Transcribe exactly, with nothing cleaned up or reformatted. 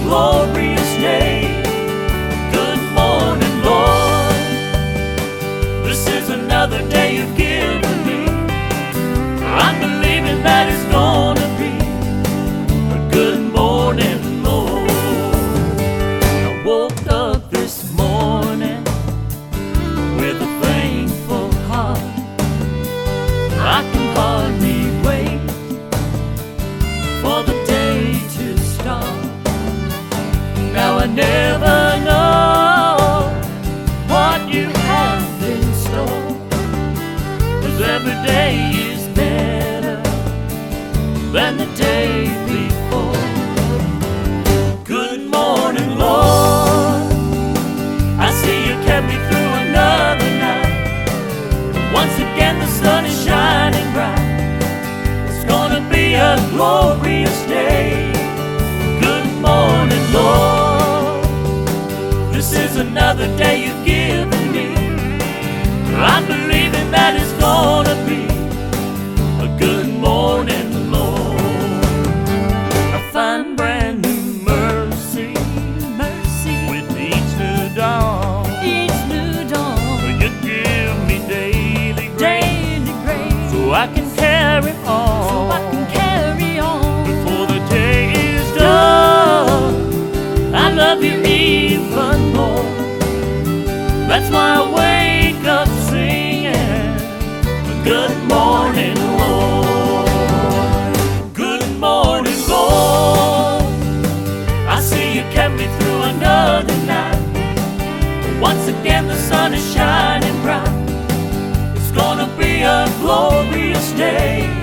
glorious day. Good morning, Lord. This is another day you've given me. I'm believing that it's gonna be a good morning, Lord. I woke up this morning with a thankful heart. I can hardly wait for the day to start. Now I never know what you have in store, 'cause every day is better than the day before. Good morning, Lord. I see you kept me through another night. Once again the sun is shining bright. It's gonna be a glorious day. Good morning, Lord. This is another day you've given me. I'm believing that it's gonna be a good morning, Lord. I find brand new mercy, mercy with each new dawn. Each new dawn, You give me daily grace, daily grace, so I can carry on. so I can carry on. Before the day is done, I love you even more. That's why I wake up singing, good morning, Lord. Good morning, Lord. I see you kept me through another night. Once again the sun is shining bright. It's gonna be a glorious day.